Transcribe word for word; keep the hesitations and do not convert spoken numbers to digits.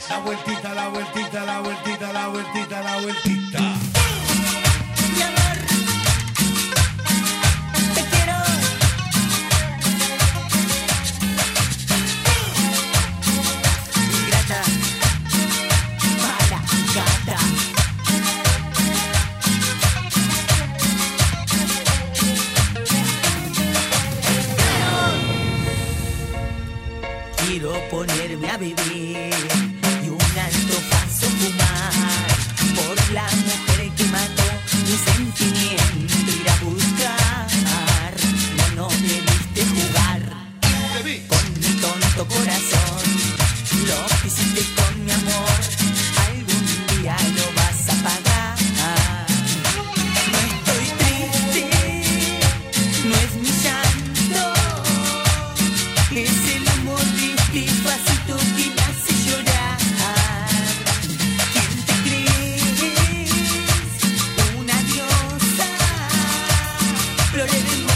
La vueltita, la vueltita, la vueltita, la vueltita, la vueltita. Mi amor, te quiero. Ingrata, mala gata. Quiero ponerme a vivir y un alto paso fumar por la mujer que mató mi sentimiento, ir a buscar. No, no debiste jugar con mi tonto corazón. Lo que hiciste con mi amor, algún día lo vas a pagar. No estoy triste, no es mi llanto, es el amor despacito que me hace llorar. ¿Quién te crees? Una diosa, flores de